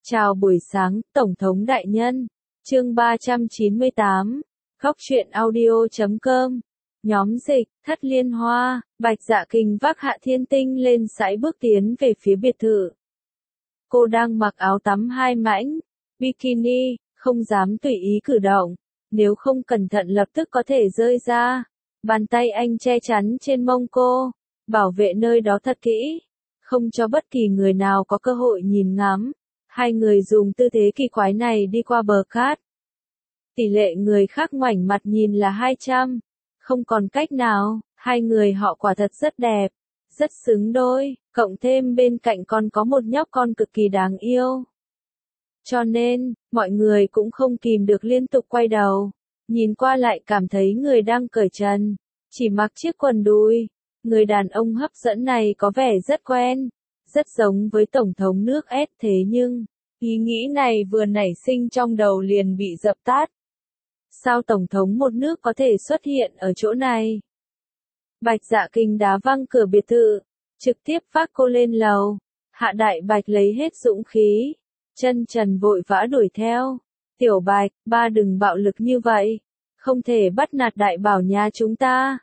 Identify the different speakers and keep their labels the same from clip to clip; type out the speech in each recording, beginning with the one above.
Speaker 1: Chào buổi sáng, Tổng thống đại nhân. Chương 398. Góc truyện audio.com. Nhóm dịch, Thất Liên Hoa, Bạch Dạ Kình vác Hạ Thiên Tinh lên sải bước tiến về phía biệt thự. Cô đang mặc áo tắm hai mảnh, bikini, không dám tùy ý cử động, nếu không cẩn thận lập tức có thể rơi ra. Bàn tay anh che chắn trên mông cô, bảo vệ nơi đó thật kỹ, không cho bất kỳ người nào có cơ hội nhìn ngắm. Hai người dùng tư thế kỳ quái này đi qua bờ cát. Tỷ lệ người khác ngoảnh mặt nhìn là 200. Không còn cách nào, hai người họ quả thật rất đẹp, rất xứng đôi, cộng thêm bên cạnh còn có một nhóc con cực kỳ đáng yêu. Cho nên, mọi người cũng không kìm được liên tục quay đầu, nhìn qua lại cảm thấy người đang cởi trần, chỉ mặc chiếc quần đùi. Người đàn ông hấp dẫn này có vẻ rất quen, rất giống với Tổng thống nước S, thế nhưng, ý nghĩ này vừa nảy sinh trong đầu liền bị dập tắt. Sao Tổng thống một nước có thể xuất hiện ở chỗ này? Bạch Dạ Kình đá văng cửa biệt thự, trực tiếp vác cô lên lầu. Hạ Đại Bạch lấy hết dũng khí, chân trần vội vã đuổi theo. Tiểu Bạch, ba đừng bạo lực như vậy, không thể bắt nạt đại bảo nhà chúng ta.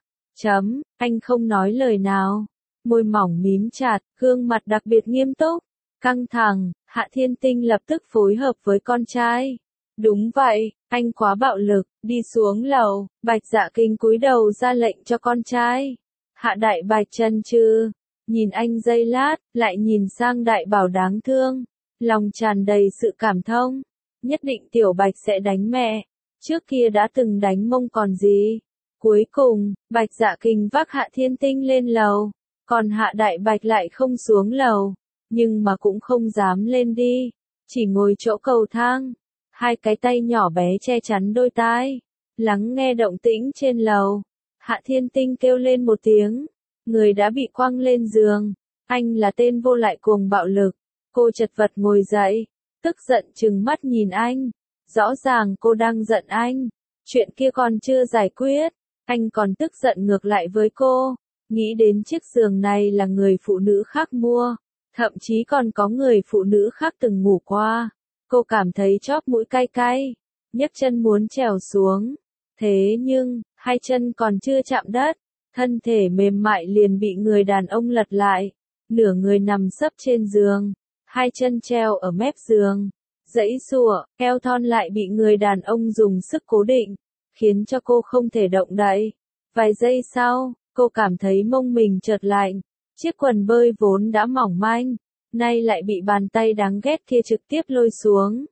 Speaker 1: Anh không nói lời nào, môi mỏng mím chặt, gương mặt đặc biệt nghiêm túc, căng thẳng. Hạ Thiên Tinh lập tức phối hợp với con trai. Đúng vậy, anh quá bạo lực, đi xuống lầu. Bạch Dạ Kình cúi đầu ra lệnh cho con trai. Hạ Đại Bạch chần chừ, nhìn anh giây lát, lại nhìn sang đại bảo đáng thương, lòng tràn đầy sự cảm thông. Nhất định Tiểu Bạch sẽ đánh mẹ, trước kia đã từng đánh mông còn gì. Cuối cùng, Bạch Dạ Kình vác Hạ Thiên Tinh lên lầu, còn Hạ Đại Bạch lại không xuống lầu, nhưng mà cũng không dám lên đi, chỉ ngồi chỗ cầu thang, hai cái tay nhỏ bé che chắn đôi tai, lắng nghe động tĩnh trên lầu. Hạ Thiên Tinh kêu lên một tiếng, người đã bị quăng lên giường. Anh là tên vô lại cuồng bạo lực. Cô chật vật ngồi dậy, tức giận trừng mắt nhìn anh. Rõ ràng cô đang giận anh, chuyện kia còn chưa giải quyết, anh còn tức giận ngược lại với cô. Nghĩ đến chiếc giường này là người phụ nữ khác mua, thậm chí còn có người phụ nữ khác từng ngủ qua. Cô cảm thấy chóp mũi cay cay, nhấc chân muốn trèo xuống. Thế nhưng, hai chân còn chưa chạm đất, thân thể mềm mại liền bị người đàn ông lật lại. Nửa người nằm sấp trên giường, hai chân treo ở mép giường, giãy giụa, eo thon lại bị người đàn ông dùng sức cố định, khiến cho cô không thể động đậy. Vài giây sau, cô cảm thấy mông mình chợt lạnh, chiếc quần bơi vốn đã mỏng manh, nay lại bị bàn tay đáng ghét kia trực tiếp lôi xuống.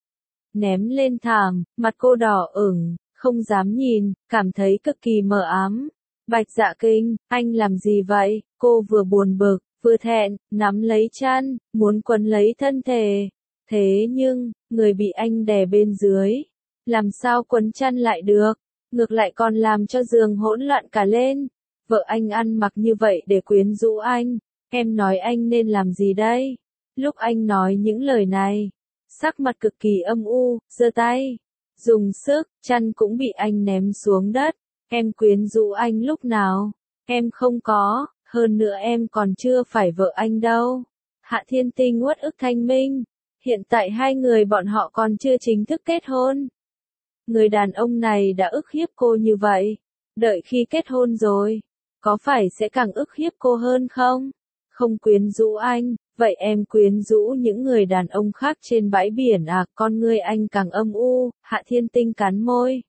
Speaker 1: Ném lên thảm, mặt cô đỏ ửng, không dám nhìn, cảm thấy cực kỳ mờ ám. Bạch Dạ Kình, anh làm gì vậy? Cô vừa buồn bực, vừa thẹn, nắm lấy chăn, muốn quấn lấy thân thể. Thế nhưng, người bị anh đè bên dưới, làm sao quấn chăn lại được? Ngược lại còn làm cho giường hỗn loạn cả lên. Vợ anh ăn mặc như vậy để quyến rũ anh, em nói anh nên làm gì đây? Lúc anh nói những lời này, sắc mặt cực kỳ âm u, giơ tay, dùng sức, chăn cũng bị anh ném xuống đất. Em quyến rũ anh lúc nào? Em không có, hơn nữa em còn chưa phải vợ anh đâu. Hạ Thiên Tinh uất ức thanh minh, hiện tại hai người bọn họ còn chưa chính thức kết hôn. Người đàn ông này đã ức hiếp cô như vậy, đợi khi kết hôn rồi, có phải sẽ càng ức hiếp cô hơn không? Không quyến rũ anh, vậy em quyến rũ những người đàn ông khác trên bãi biển à? Con ngươi anh càng âm u. Hạ Thiên Tinh cắn môi.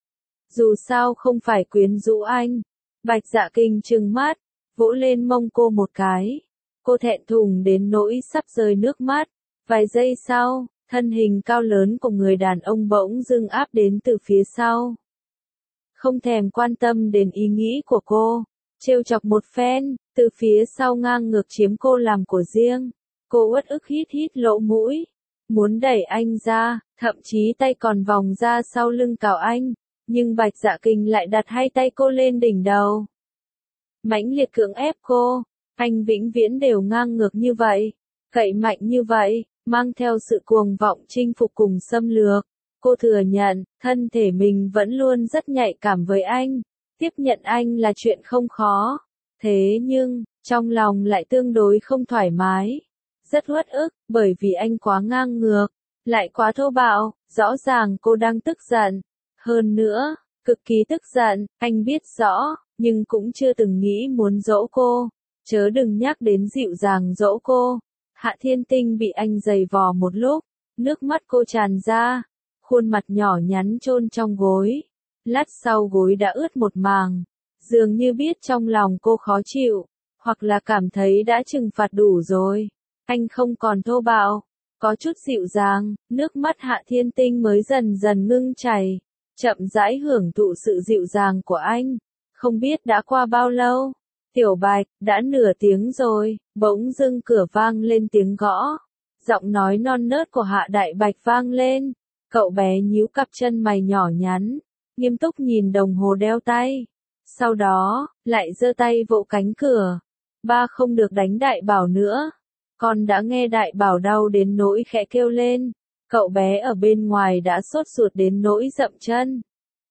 Speaker 1: Dù sao không phải quyến rũ anh. Bạch Dạ Kình trừng mắt, vỗ lên mông cô một cái. Cô thẹn thùng đến nỗi sắp rơi nước mắt. Vài giây sau, thân hình cao lớn của người đàn ông bỗng dưng áp đến từ phía sau. Không thèm quan tâm đến ý nghĩ của cô, trêu chọc một phen, từ phía sau ngang ngược chiếm cô làm của riêng. Cô uất ức hít hít lỗ mũi, muốn đẩy anh ra, thậm chí tay còn vòng ra sau lưng cào anh, nhưng Bạch Dạ Kình lại đặt hai tay cô lên đỉnh đầu. Mãnh liệt cưỡng ép cô, anh vĩnh viễn đều ngang ngược như vậy, cậy mạnh như vậy, mang theo sự cuồng vọng chinh phục cùng xâm lược. Cô thừa nhận, thân thể mình vẫn luôn rất nhạy cảm với anh, tiếp nhận anh là chuyện không khó. Thế nhưng, trong lòng lại tương đối không thoải mái. rất uất ức, bởi vì anh quá ngang ngược, lại quá thô bạo, rõ ràng cô đang tức giận. Hơn nữa, cực kỳ tức giận, anh biết rõ, nhưng cũng chưa từng nghĩ muốn dỗ cô, chớ đừng nhắc đến dịu dàng dỗ cô. Hạ Thiên Tinh bị anh giày vò một lúc, nước mắt cô tràn ra, khuôn mặt nhỏ nhắn chôn trong gối. Lát sau gối đã ướt một màng, dường như biết trong lòng cô khó chịu, hoặc là cảm thấy đã trừng phạt đủ rồi. Anh không còn thô bạo, có chút dịu dàng, nước mắt Hạ Thiên Tinh mới dần dần ngưng chảy, chậm rãi hưởng thụ sự dịu dàng của anh. Không biết đã qua bao lâu, Tiểu Bạch, đã nửa tiếng rồi, bỗng dưng cửa vang lên tiếng gõ. Giọng nói non nớt của Hạ Đại Bạch vang lên, cậu bé nhíu cặp chân mày nhỏ nhắn, nghiêm túc nhìn đồng hồ đeo tay. Sau đó, lại giơ tay vỗ cánh cửa. Ba không được đánh Đại Bảo nữa. Con đã nghe Đại Bảo đau đến nỗi khẽ kêu lên. Cậu bé ở bên ngoài đã sốt ruột đến nỗi dậm chân.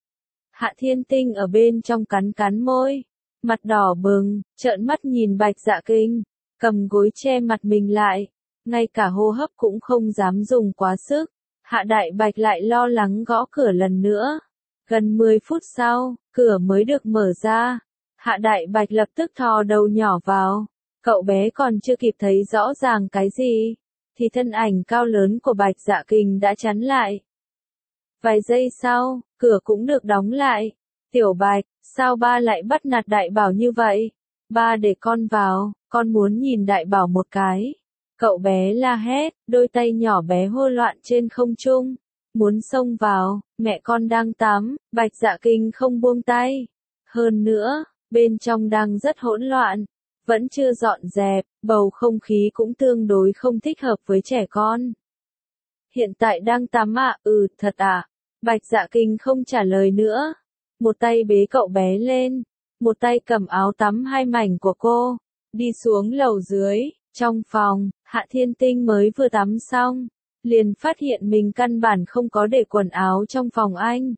Speaker 1: Hạ Thiên Tinh ở bên trong cắn cắn môi, mặt đỏ bừng, trợn mắt nhìn Bạch Dạ Kinh, cầm gối che mặt mình lại, ngay cả hô hấp cũng không dám dùng quá sức. Hạ Đại Bạch lại lo lắng gõ cửa lần nữa. Gần 10 phút sau, cửa mới được mở ra. Hạ Đại Bạch lập tức thò đầu nhỏ vào. Cậu bé còn chưa kịp thấy rõ ràng cái gì, thì thân ảnh cao lớn của Bạch Dạ Kinh đã chắn lại. Vài giây sau, cửa cũng được đóng lại. Tiểu Bạch, sao ba lại bắt nạt Đại Bảo như vậy? Ba để con vào, con muốn nhìn Đại Bảo một cái. Cậu bé la hét, đôi tay nhỏ bé hô loạn trên không trung. Muốn xông vào, mẹ con đang tắm, Bạch Dạ Kinh không buông tay. Hơn nữa, bên trong đang rất hỗn loạn, vẫn chưa dọn dẹp, bầu không khí cũng tương đối không thích hợp với trẻ con. Hiện tại đang tắm ạ, thật ạ. Bạch Dạ Kinh không trả lời nữa. Một tay bế cậu bé lên, một tay cầm áo tắm hai mảnh của cô, đi xuống lầu dưới. Trong phòng, Hạ Thiên Tinh mới vừa tắm xong, liền phát hiện mình căn bản không có để quần áo trong phòng anh.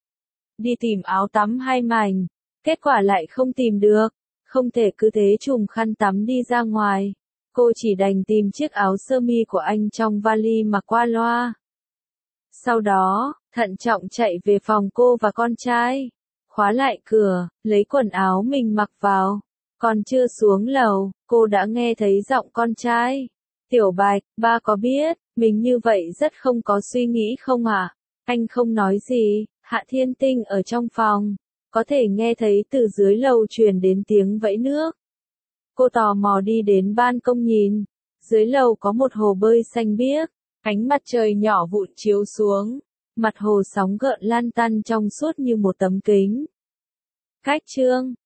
Speaker 1: Đi tìm áo tắm hai mảnh, kết quả lại không tìm được, không thể cứ thế trùm khăn tắm đi ra ngoài. Cô chỉ đành tìm chiếc áo sơ mi của anh trong vali mặc qua loa. Sau đó, thận trọng chạy về phòng cô và con trai, khóa lại cửa, lấy quần áo mình mặc vào. Còn chưa xuống lầu, cô đã nghe thấy giọng con trai. Tiểu Bạch, ba có biết, mình như vậy rất không có suy nghĩ không ạ? Anh không nói gì, Hạ Thiên Tinh ở trong phòng, có thể nghe thấy từ dưới lầu truyền đến tiếng vẫy nước. Cô tò mò đi đến ban công nhìn, dưới lầu có một hồ bơi xanh biếc, ánh mặt trời nhỏ vụn chiếu xuống, mặt hồ sóng gợn lan tăn trong suốt như một tấm kính. Cách chương